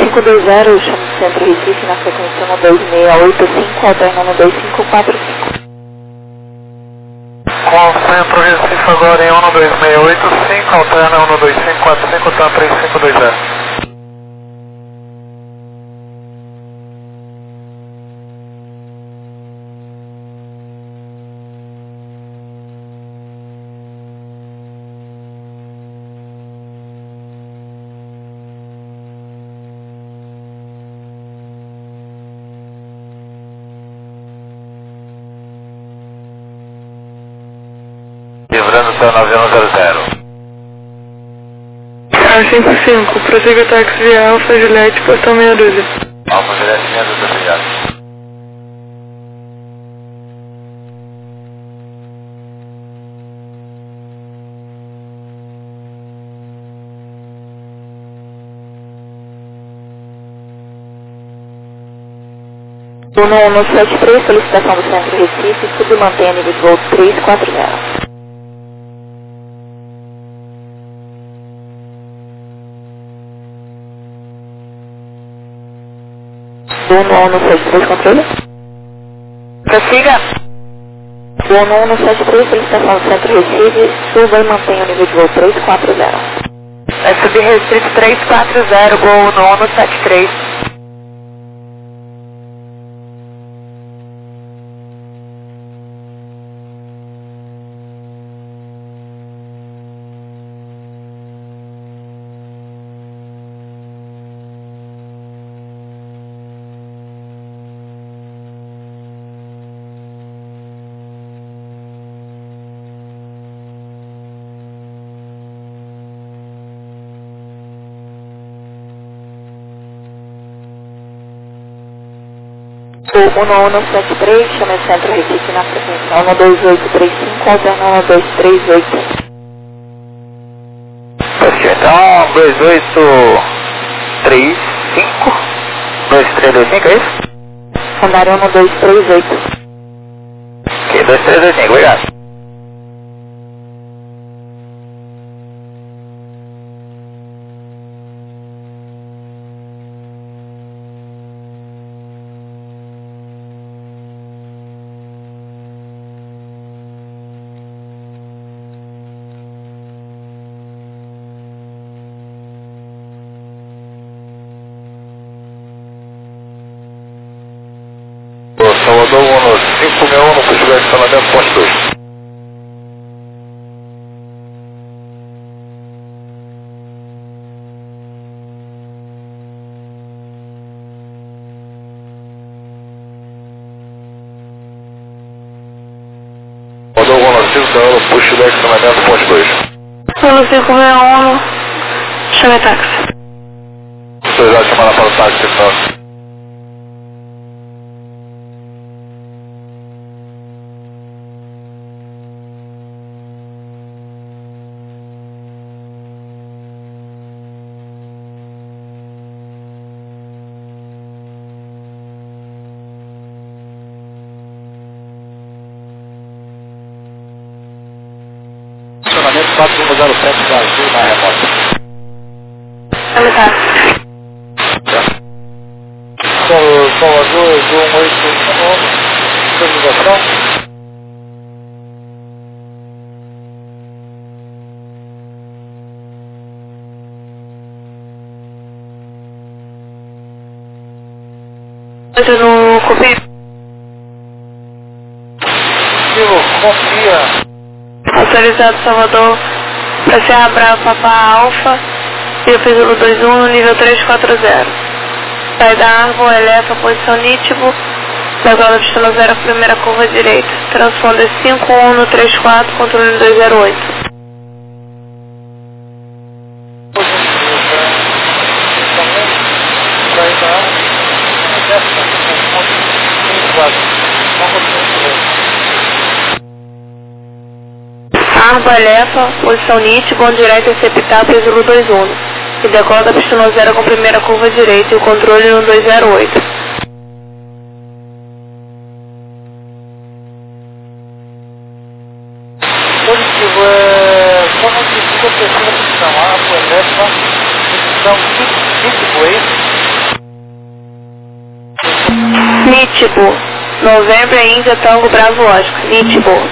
520, chama o Centro Recife na frequência 12685, alternando 2545. Com o Centro Recife agora em 12685, alterna 12545, tá 3520. Livrando até 9100. A55, prossiga o táxi via Alfa Juliette, portão meia dúzia. Alfa Juliette, meia dúzia, obrigado. Turno 173, solicitação do Centro Recife, submantenha nível de voo 340. Turno 173, controle. Prossiga. Turno 173, solicitação do Centro Recife, suba e mantenha o nível de voo 340. É subrestrito 340, gol no 173. O 1173, chama o Centro Recife na frequência 12835, alternando 1238. Então, 2835, 2325, é isso? Andaram 1238. Ok, 2325, obrigado. Salvador 561, no Portugal de Salamento, ponte 2. Salvador 195, no Portugal de Salamento, ponte 2. 1561, chame táxi. Estou já chamando para o táxi, então. Estacionamento 4107 Brasil na remota. Chame táxi. Salvador 181, localização. Entra no copia. Confia. Autorizado Salvador para Serra Brava Papa Alfa, via Pílulo 21, nível 340. Sai da árvore, eleva, posição nítido, da gola de pistão 0, primeira curva direita. Transponder 5134, controle 208. Arba, eleva, posição nítida, bom direito, receptar, Pílulo 21. E decola da pistão 0 com primeira curva direita e o controle no 208. Positivo, só não precisa terceira posição, arba, eleva, posição nítida, é isso? Nitibo. Novembro é Índia, Tango, Bravo, Oscar. Nitibo.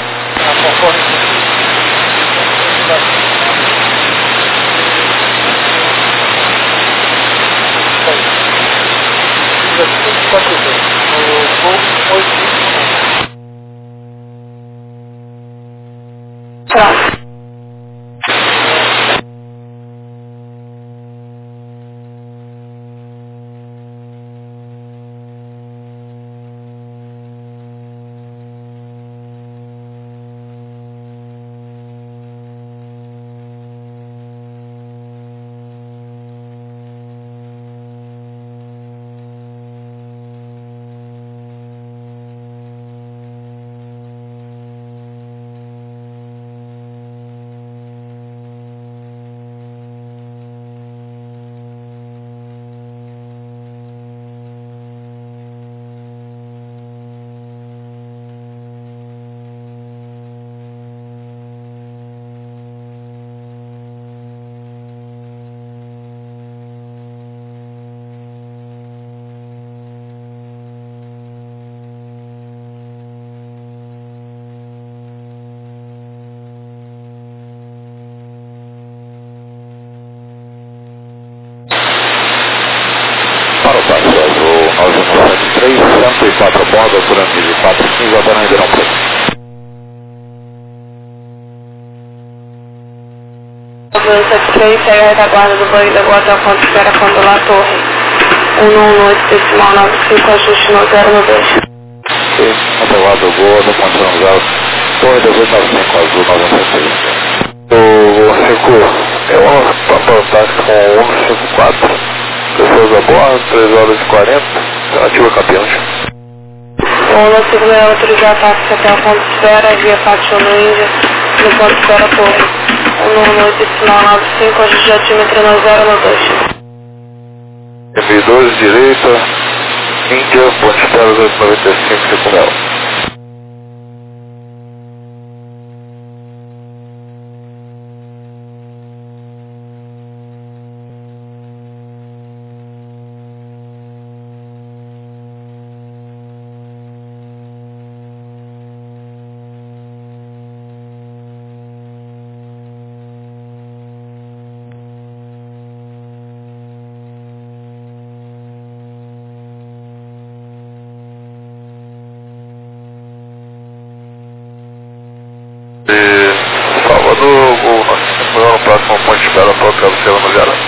Próximo. Para o táxi azul 9173, 104 borda, por nível 415, agora ainda não foi. 9173, saiu a retaguarda do banho da Boa Hotel Fonte Espera quando lá torre. 118, decimal 95, ajuste no 092. Sim, retaguarda boa, do ponto 0, torre 295, azul 9173. O Chico, é uma táxi com 154. Pessoas a bordo, 3 horas e 40, ativa campeões. O nosso é autorizar táxi até o ponto de espera, via Fátima no Índia, no ponto de espera torre. 118, sinal 95, ajuste altímetro no 092. M2, direita, Índia, ponto de espera 295, Secundel. Salvador, no próximo ponto de espera para o cabeceiro no geral.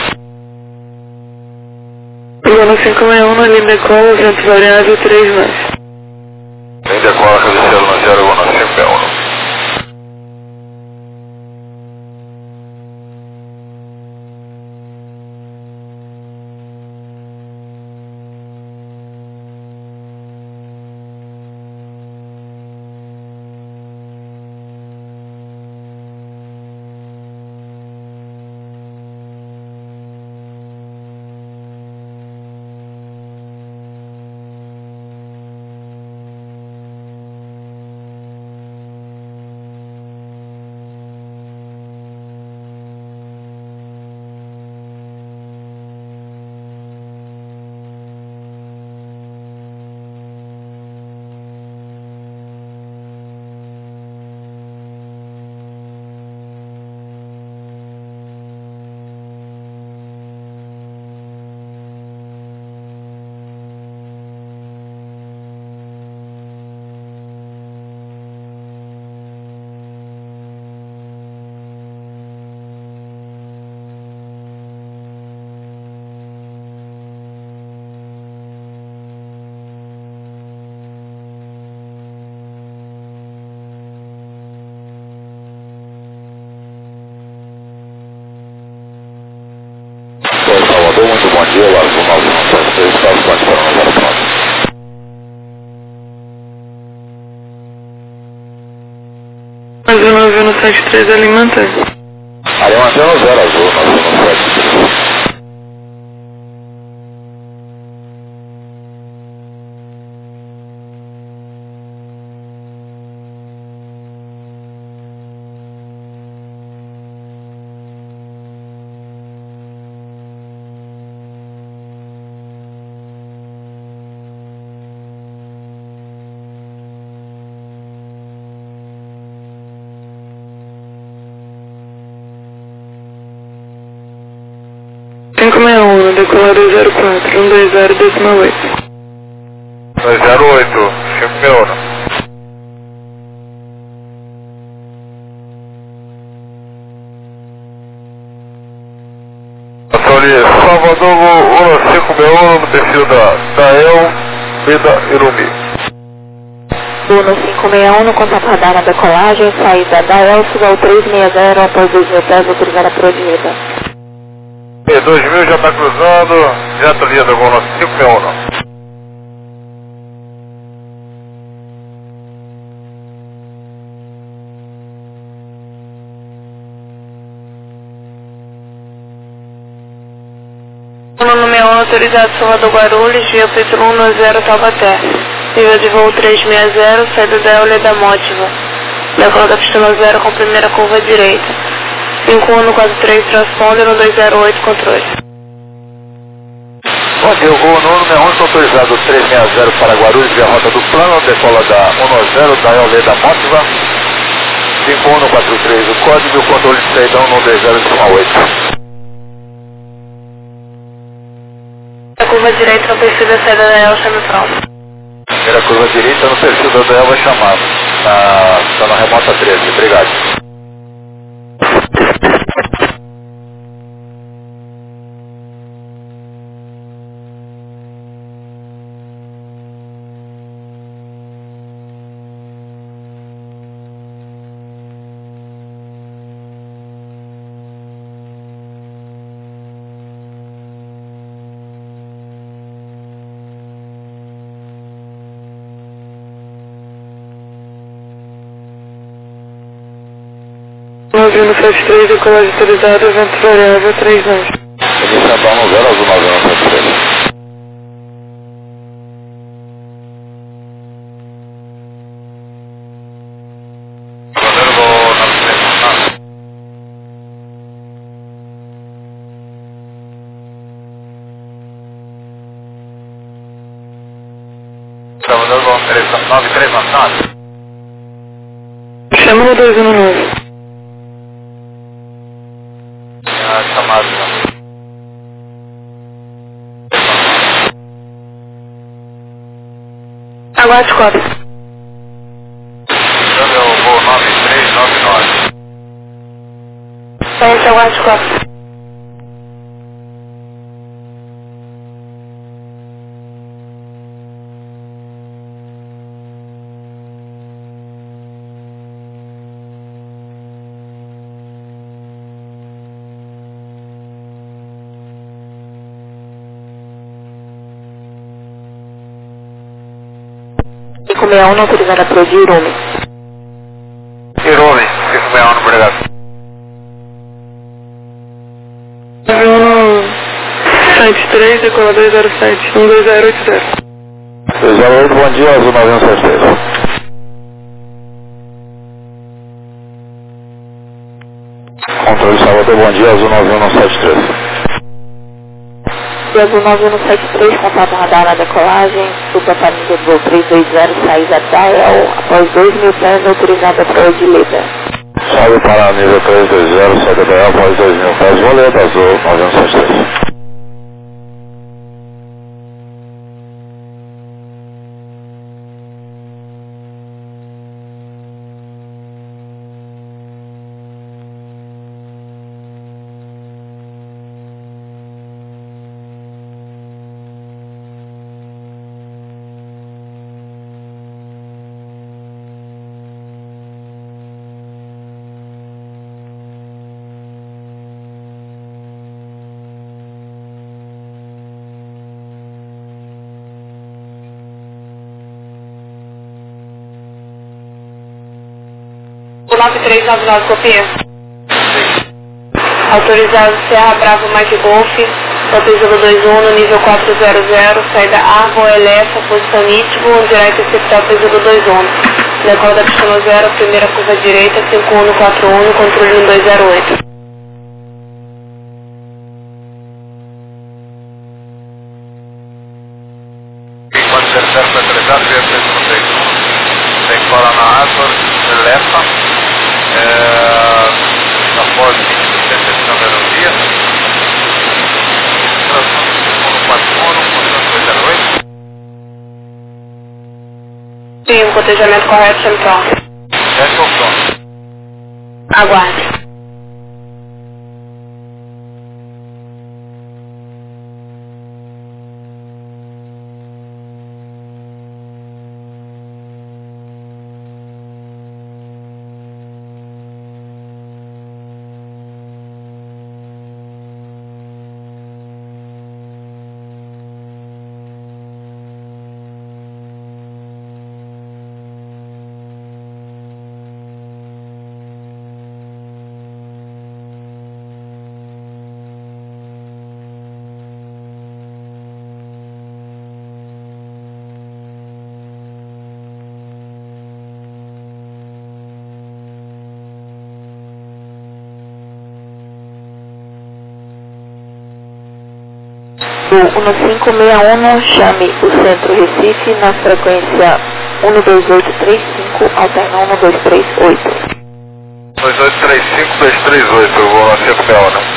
Plano 561, na linha Cola, vento variável 3 mais. Linha Cola, cabeceiro no geral, no 561. Salvador, muito bom dia, Largo 9173, espaço pode para o número próximo. Azul 9173, Alimentar. Alimentar 0, azul 9173. 561, decolar 204, 120, decimal 8. 208, 561. Salvador 1561, no perfil da El, Vida Irumi. 1561, no contato radar na decolagem, saída da El, suba 360, após 2.000 pés, autorizada por direita. 2000 já está cruzando, já está linha da Gol 561. No 61, autorizado Salvador Guarulhos, via Petro 190 Taubaté. Nível de voo 360, saída da Euler da Mótiva. Decola da pista 0 com primeira curva à direita. 5143 transponder 1208 controle. Bom dia, o voo no 11 autorizado 360 para Guarulhos, via rota do plano, decola da 190 da Euler da Mótiva. 5143 o código, o controle de saída 120 A curva direita no perfil da saída da El, chame pronto. Primeira curva direita no perfil da El vai chamar. Está na remota 13, obrigado. Novembro 73, decolagem autorizada, vento variável 3 nós. Inicial 90 azul 9173. Salvador Gol 93 Nacional. Chama no 219. Chamado. Aguarde cópia. Então é o voo 9399. Sciência, aguarde cópia. não autorizada para o de Irumi. Irumi, 561, obrigado. 73, decola 207, 12080. 208, bom dia, azul 9173. Controle Salvador, bom dia, azul 9173. Azul 9173, contato radar na decolagem, suba para nível do voo 320, saída da El, após 2.000 pés, autorizada para o de Leda. Sobe para nível 320, saída da El, após 2.000 pés, vou Leda, azul 9173. O 9399, copia. Autorizado Serra Bravo Mike Golf, Hotel 21 no nível 400, saída Arvo Elefa, posição nítido, direto interceptar Hotel 21. Decola da pista 0, primeira curva direita, 5141, controle 1208. Pode ser certo autorizado, via 391. Tem cola na árvore, Elefa. Após 20% de aerodia. Sim, o cotejamento correto, central. Aguarde. Do 1561, chame o Centro Recife na frequência 12835, alterna 1238. 2835, 238, eu vou lá ser FPL, né?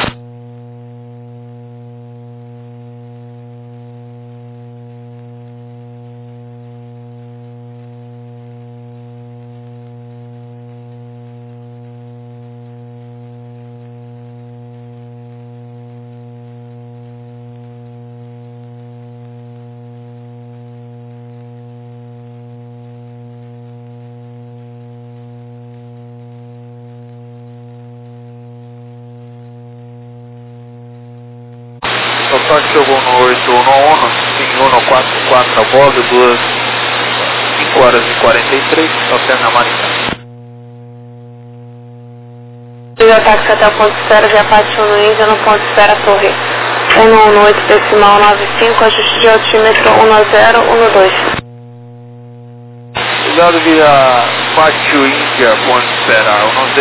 Só que chegou no 811, em 144 a bordo, 5 horas e 43, alterna a Marinha. O ataque até o ponto zero, já partiu no Índia, no ponto zero, a torre 118, decimal 95, ajuste de altímetro 1012. Obrigado via Pátio Índia, ponte espera,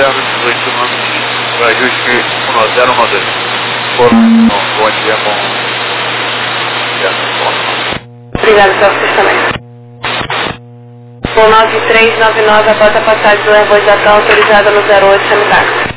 1018, ajuste 1012. Bom dia, bom. Obrigado pelo assistimento. Com 9399, após a passagem do Airbus já está autorizada no 08 sanitário.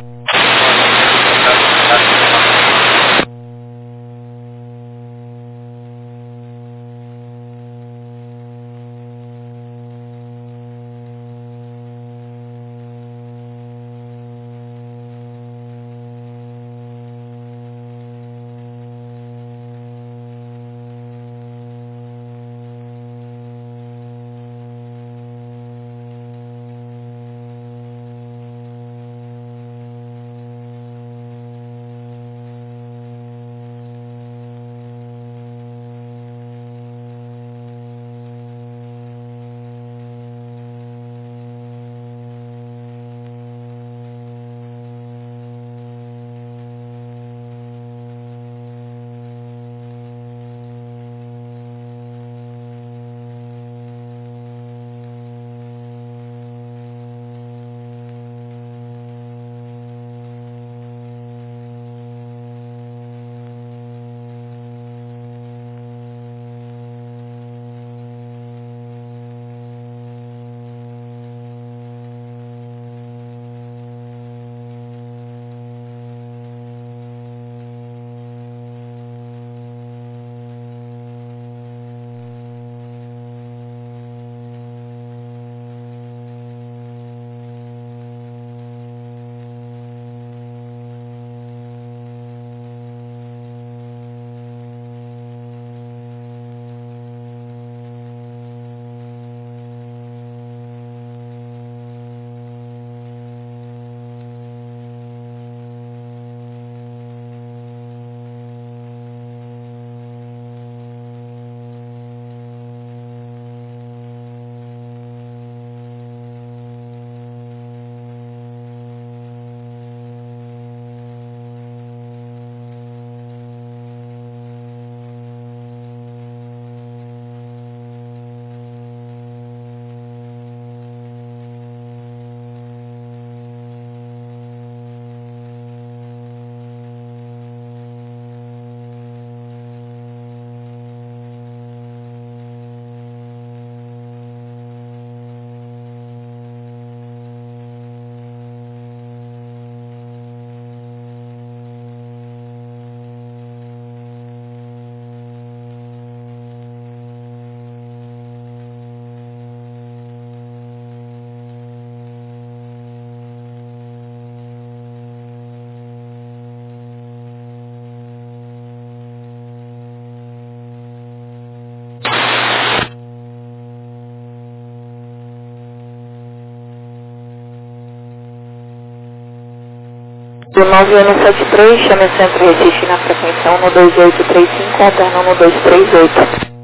Do 9173, chame o centro Recife na frequência 12835, alterna 1238.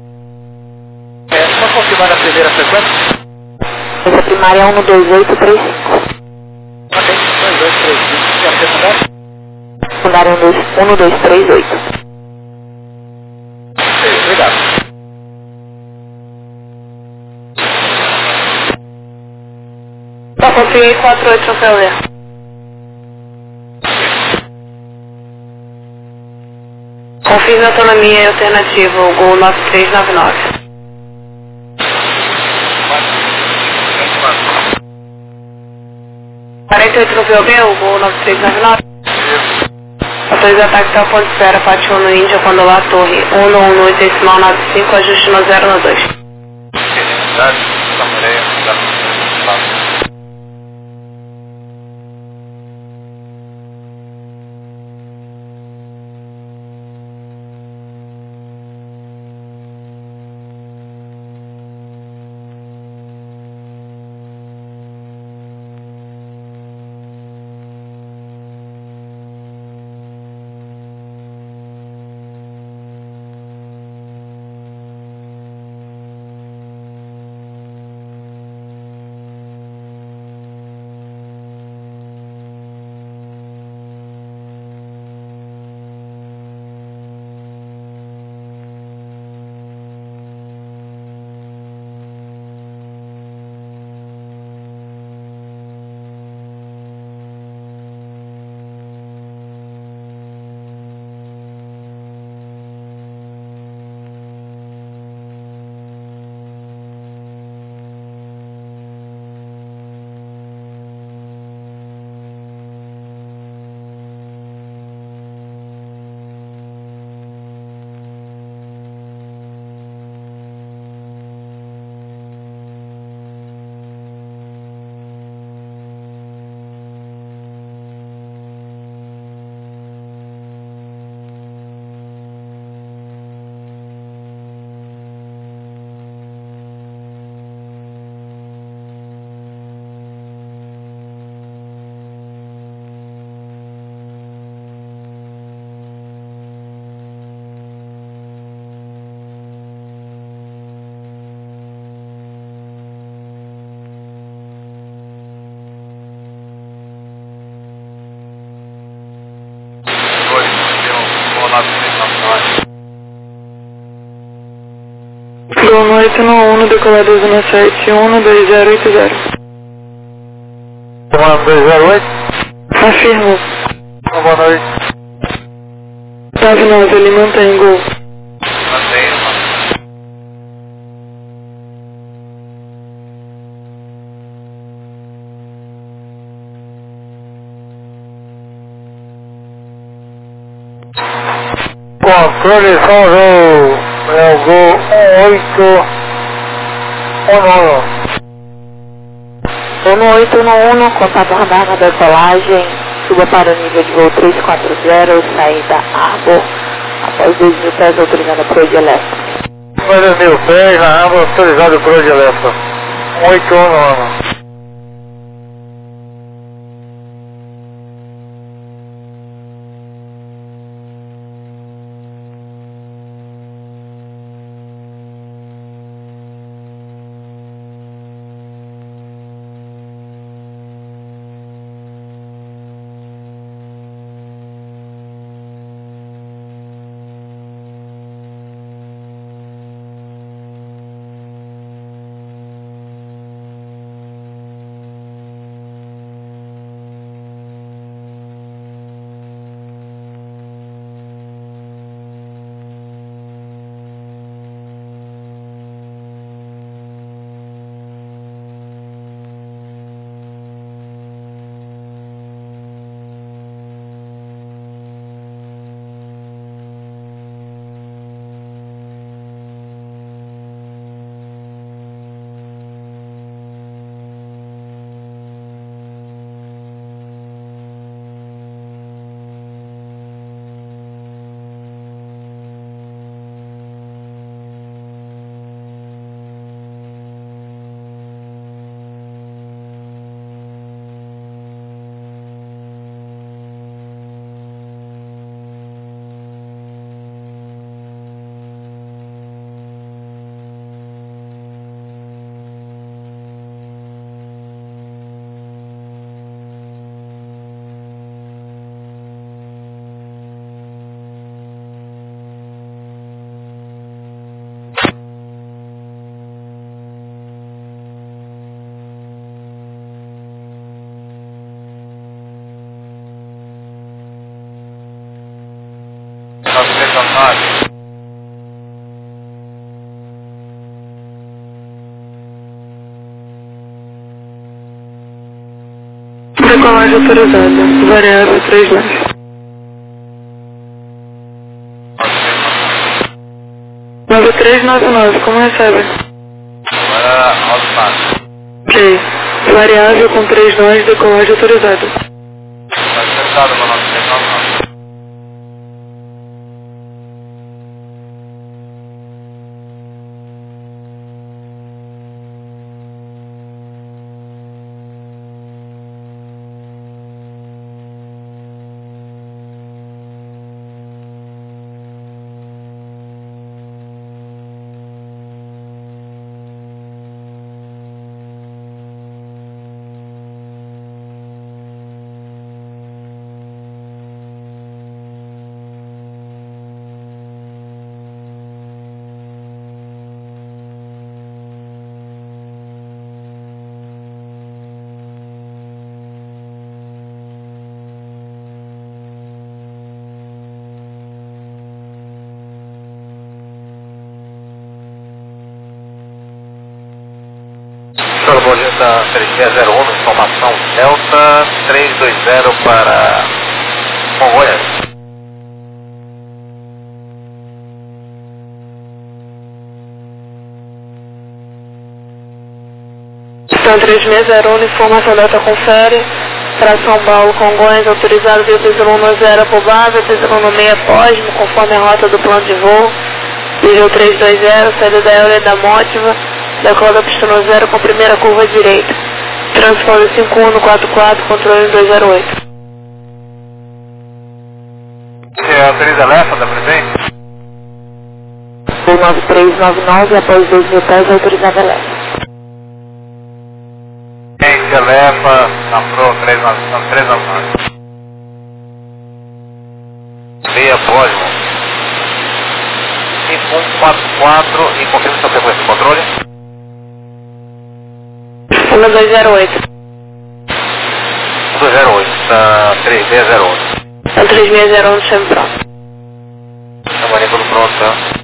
Só confirmar a primeira frequência? Essa primária é 12835. Ok, 2235. E a secundária? Secundária 1238. Ok, obrigado. Só confirmei 48 Troféu. Confirme autonomia e alternativa, o Gol 9399. 48 Troféu B, o Gol 9399. Autoriza ataque ao ponto de espera, Pátio no Índia, quando lá torre 111 decimal 95, ajuste no 092. Boa noite, no 1, decolado 17, 12080. Comando 208. Afirmo. Boa noite. 99, ele mantém Gol. Mantenha. Controle São João, é o Gol 1811, contato radar na decolagem, suba para o nível de voo 340, saída Arbor, após 2.000 pés autorizada por de elétrico. 2.000 pés na água autorizado por de elétrico. 1811. Decolagem autorizada. Variável 3 leste. 9399, como recebe? Ok. Variável com 3 nós, decolagem autorizada. Acertado no 9399. Borboleta 3601, informação Delta 320 para Congonhas. Então 3601, informação Delta confere. Para São Paulo, Congonhas, autorizado via PZ10 aprovado, PZ16 Posmo, conforme a rota do plano de voo. Nível 320, saída da Euler da Mótiva, decola da pista 0 com primeira curva direita. Transponder 5144, controle 208. Você autoriza a LEFA da presente? O 9399, após 2.000 pés, autorizada a LEFA. Gente, a LEFA na Pro 399. Via Posmo 5144 e confirma sua frequência de controle. 1208. 208, tá 3608. Então 3601, chame pronto. Chamaria tudo pronto, tá?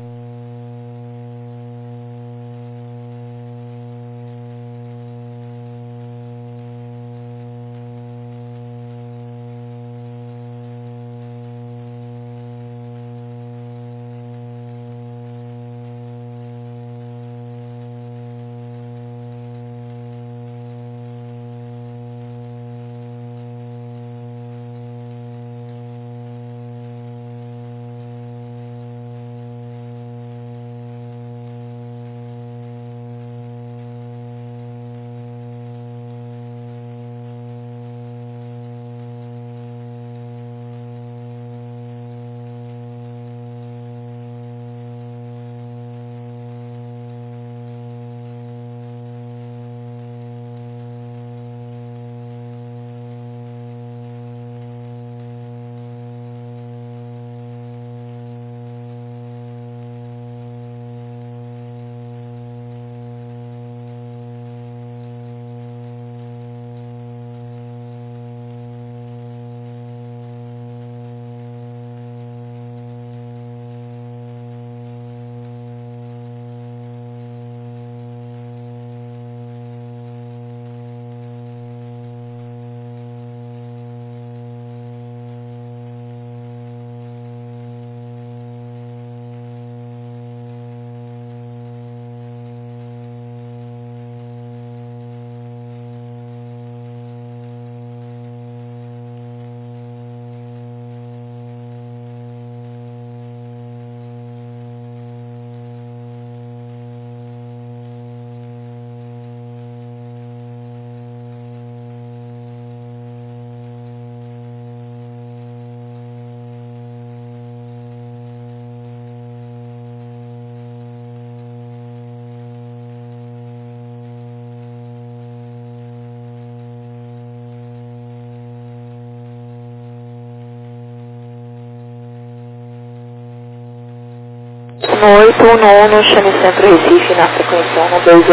No 819, chame Centro Recife na frequência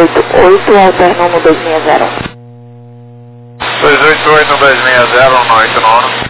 1288, alterno no 260. 288 260 no 89.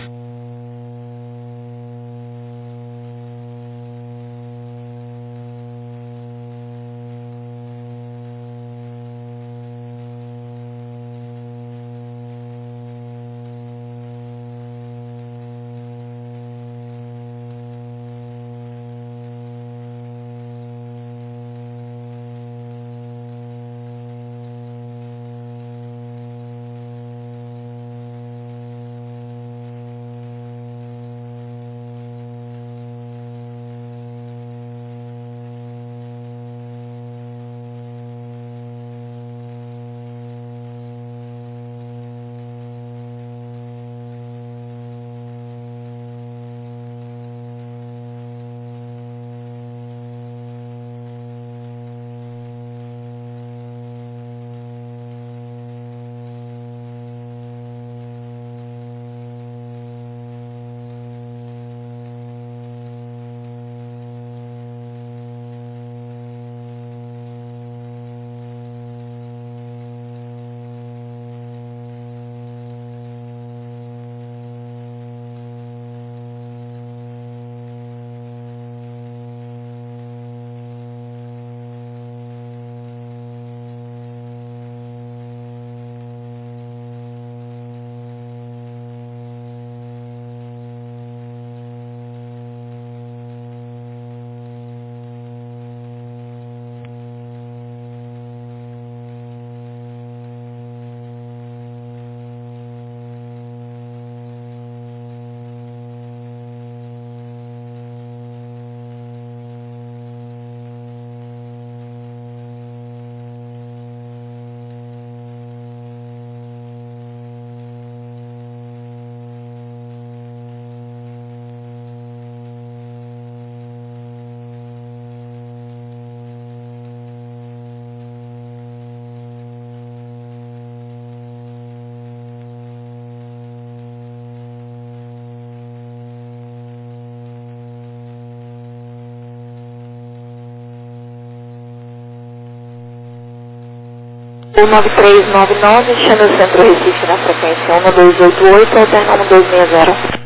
O 9399, chama o Centro Recife na frequência 1288, alterna 1260.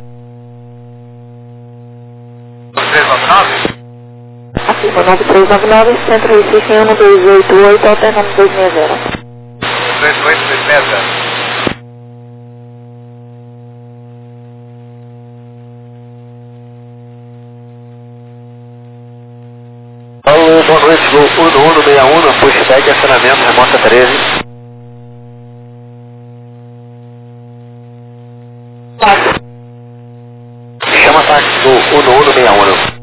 399? Afirma 9399, Centro Recife 1288, alterna 1260. 28260. Alô, boa noite, Gol 1161, pushback, acionamento, remota 13. Chama táxi Gol 1161.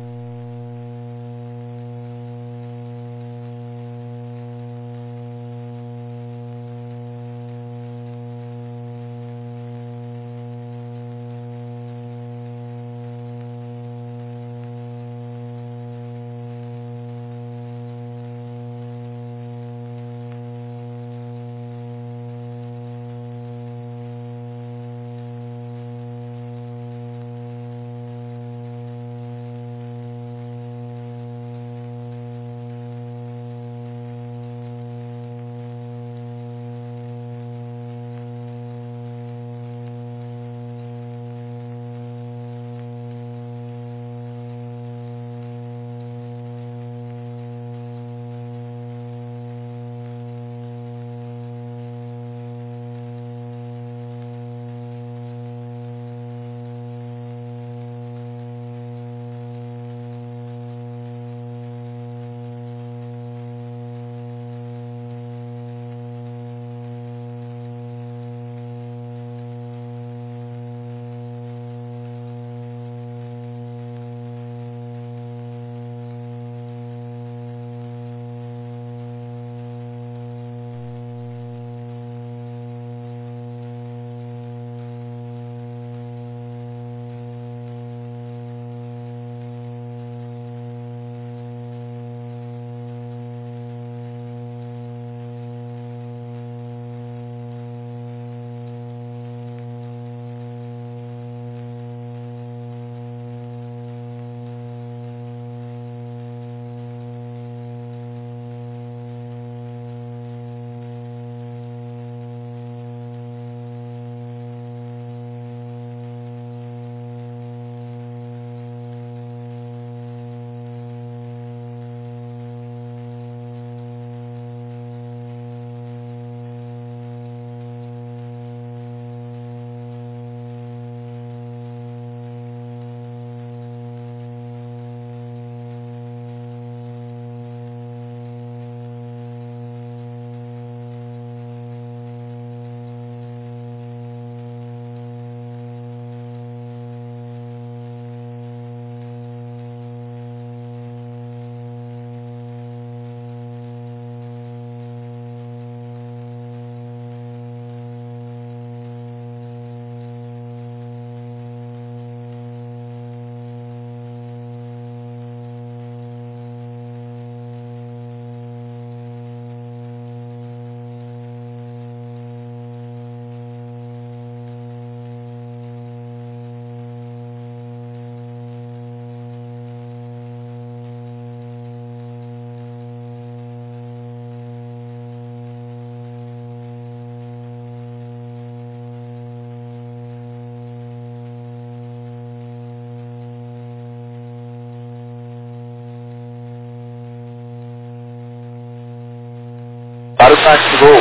Para o táxi Gol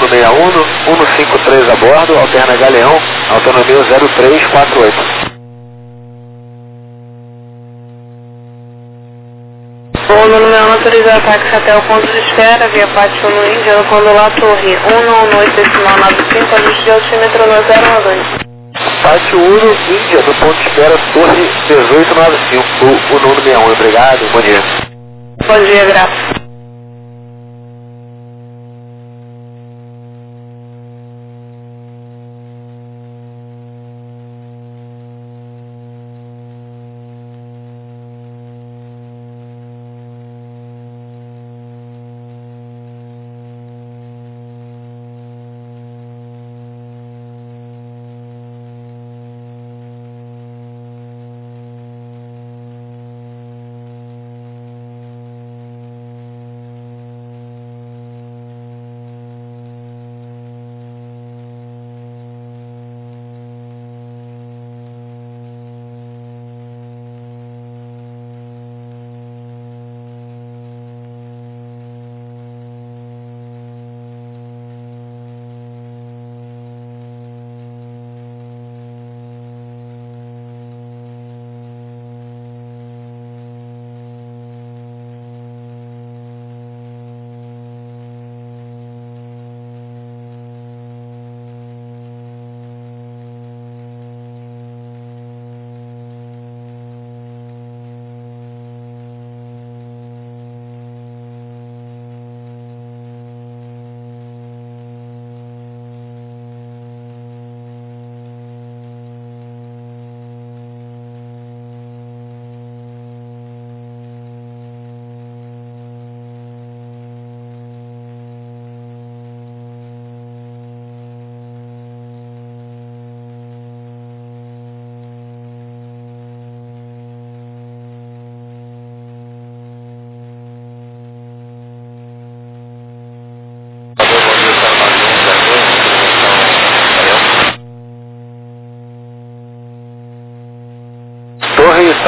1161, 153 a bordo, alterna Galeão, autonomia 0348. O número autorizar táxi até o ponto de espera, via Pátio no Índia, no Condolar Torre 198-95, ajuste de altímetro no 012. Pátio Uno, Índia, no ponto de espera, Torre 1895, o número 61. Obrigado, bom dia. Bom dia, graças.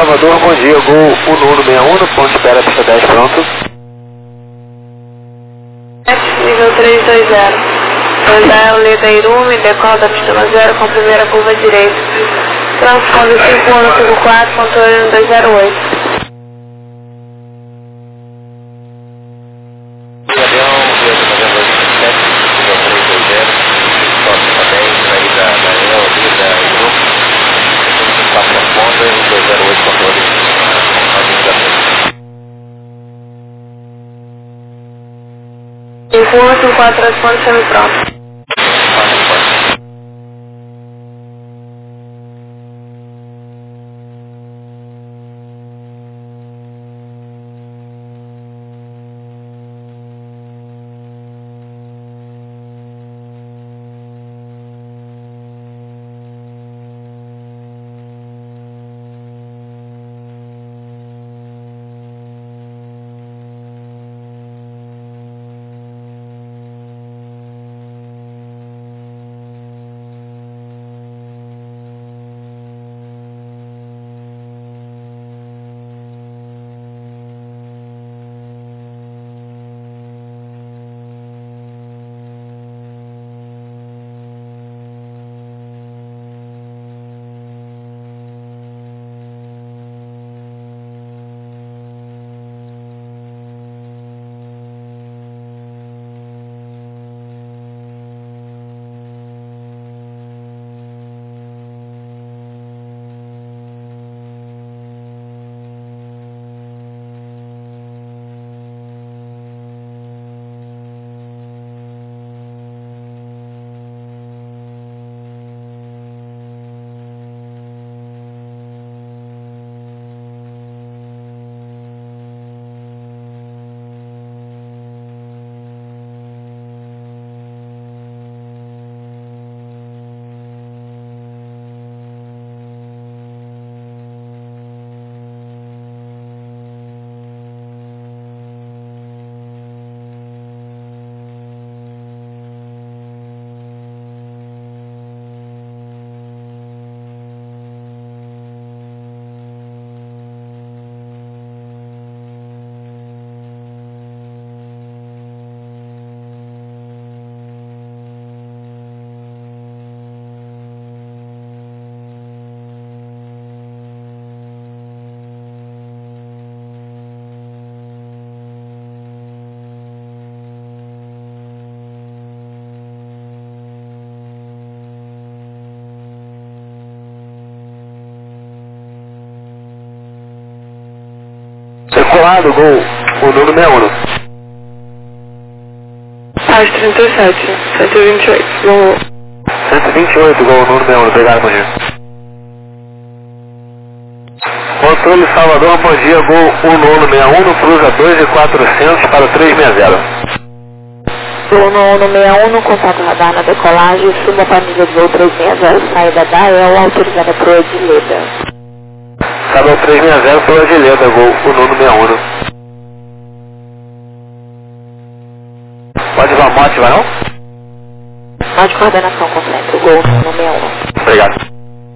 Salvador, bom dia, Gol 1161, no ponto de espera, pista 10, pronto. Nível 320. Andar o Lebeirume, decola da pista 0 com primeira curva direita. Transpondo 5154, contorno 208. Avião, dia de novembro 27, nível 320, próximo também, saída da EL, ali da grupo, 54 responda e 208 controle na linha da frente. 5154, responde semi-pronto. Circulado, Gol, o número 61. Às 37, 128, vamos. 128, Gol, número 61, obrigado, bom dia. Controle Salvador, bom dia, Gol 1161, cruza 2.400 para 360. Gol 1161, contato radar na decolagem, suba para nível de voo 360, saída da EL, autorizada para o de Leda. Salvador 360, pela Gileda, Gol, o número 61. Pode ir mote, vai não? Mote coordenação completa, Gol 1161. Obrigado.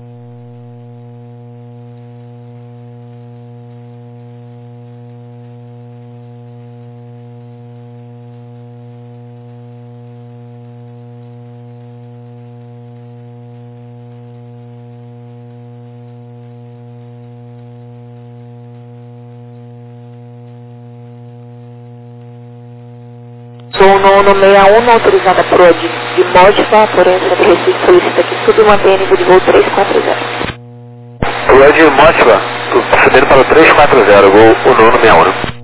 Gol 1161, autorizada por de Módica, porém, o centro Recife solicita que suba e mantenha nível de voo 340. Pula de Motiva, subindo para o 340, Gol, o número 61.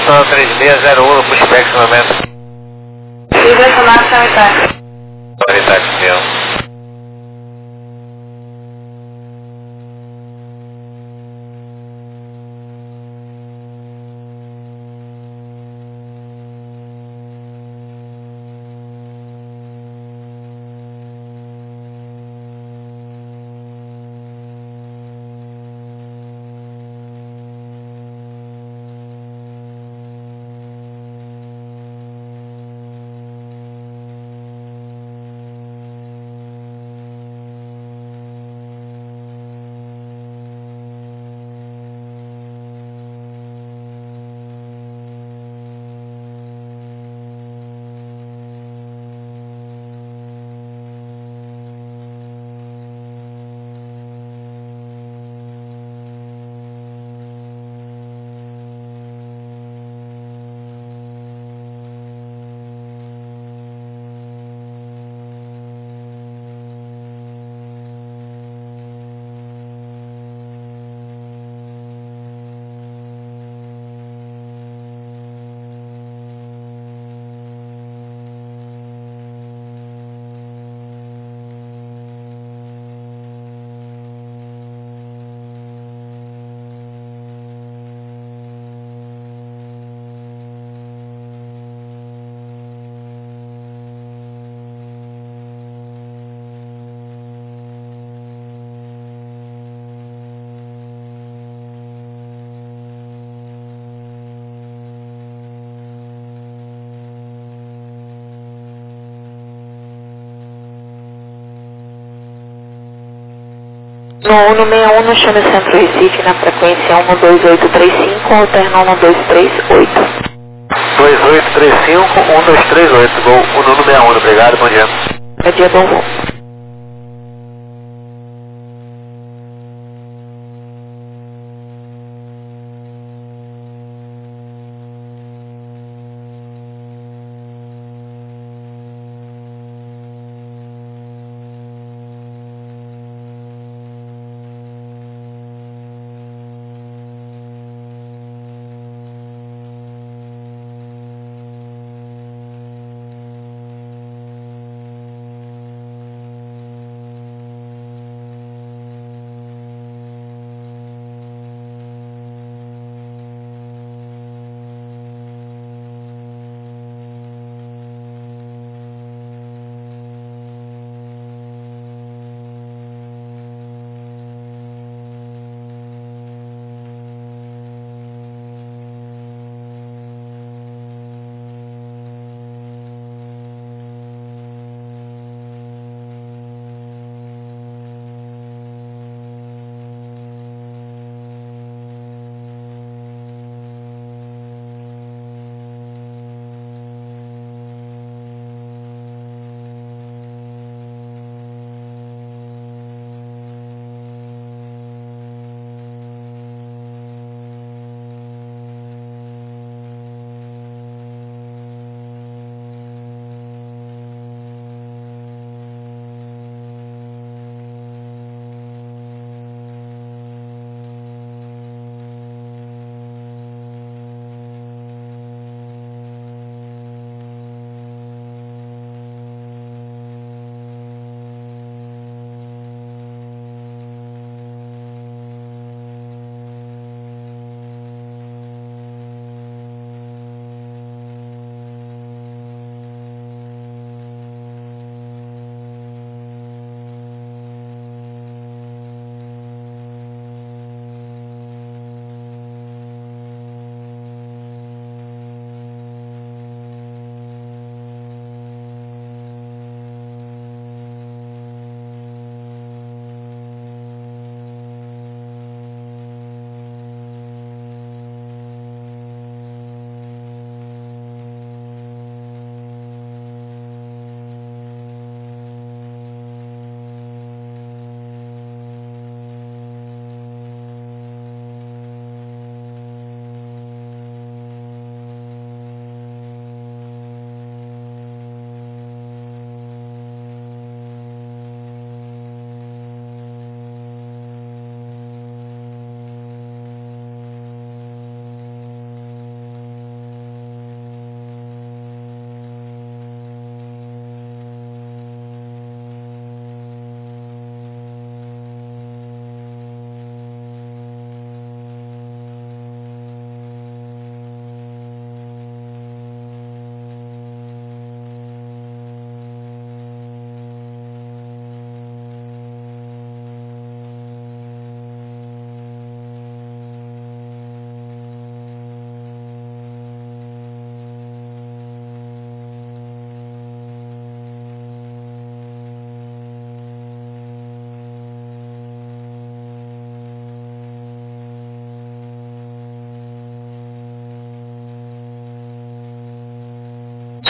Cessna 3601 no pushback esse momento. Livre Sonata Sanitário. Unidade meu. No 161, chame Centro Recife na frequência 12835, alterna 1238. 2835, 1238, gol 161, obrigado, bom dia. Bom dia, bom voo.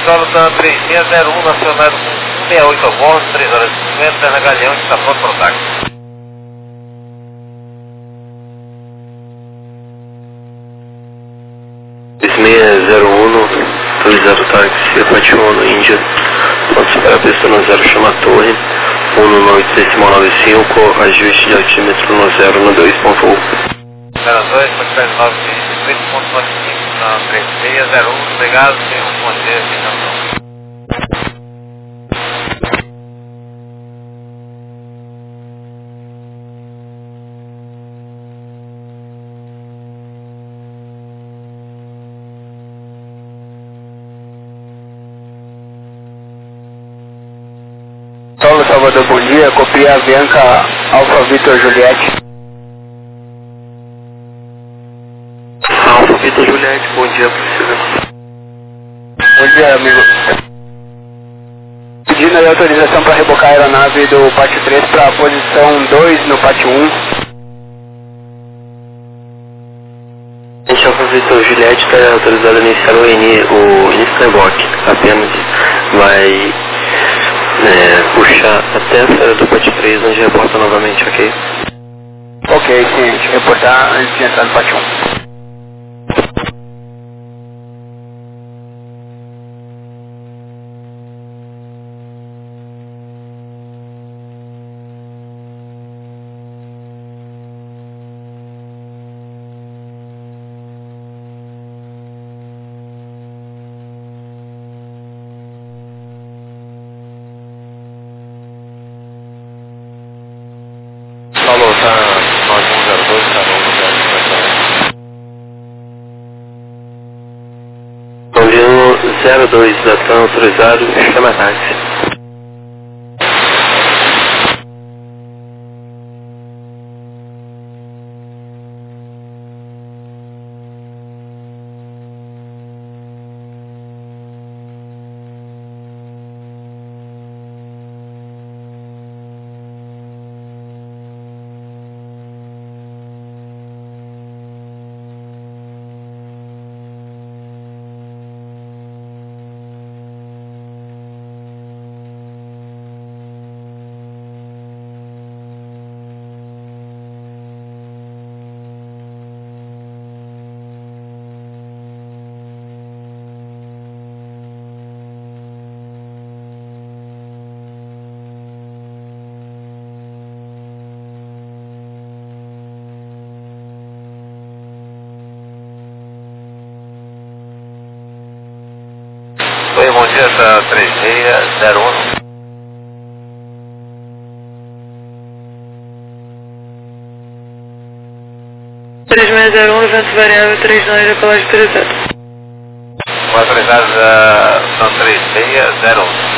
Jonathan 3601, nacional com 168 a bordo, 3 horas e 50, na Galeão, está pronto para o táxi. Autorizado táxi, Fatião no Índia, ponto para a pista no 0, chama Torre, 19395, ajuste de altímetro no 0, no 2.1. 02, quantidade 9.95, na 3601, obrigado, tenha um bom dia, atenção. Paulo Salvador, bom dia. Copia Bianca Alfa Vitor Juliette. Alfa Vitor Juliette, bom dia, professor. Bom dia, amigo. Pedindo aí autorização para rebocar a aeronave do pátio 3 para a posição 2 no pátio 1. Este Alfa Vitor Juliette está autorizado a iniciar o início do reboque, apenas vai puxar até a saída do pátio 3, onde reporta novamente, ok? Ok, ciente. Reportar antes de entrar no pátio 1. Falou, tá 9102, tá no Enviando 02 da TAM autorizado, chama táxi. Oi, bom dia, tá 3601. Evento variável 39, decolagem autorizada. Autorizada, são 3601.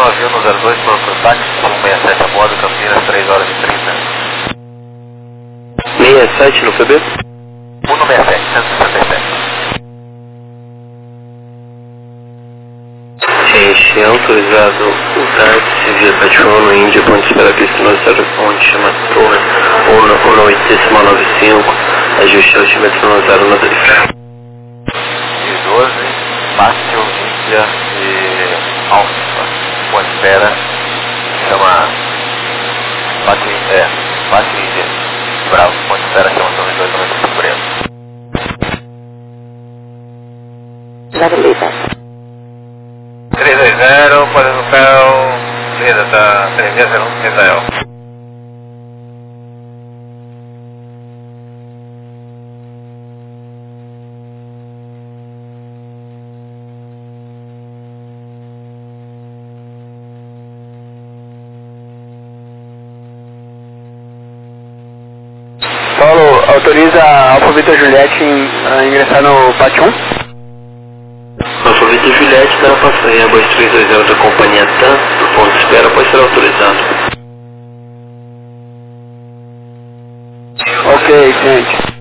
navio no 02 para o táxi 167 a bordo, Campinas, 3 horas e 30. 67 no PB? 167, 167. Gente, é autorizado o táxi via Patifono, Índia, ponto de espera pista no 0 ponte, chama Torre, ou no 895, ajuste altímetro no 093. E 12, Márcio, Índia e Alfa, ponto de espera, chama Márcio, Índia, Bravo, ponto de espera, chama Torre 295 por ele. Navigator. 320, pode no pé, lida, tá 301, Israel. Paulo, autoriza a Alfa Vitor Juliette a ingressar no pátio 1? Alfa Vitor Juliette para passar em Airbus 320 da companhia TAM, do ponto de espera, pode ser autorizado. Ok, gente.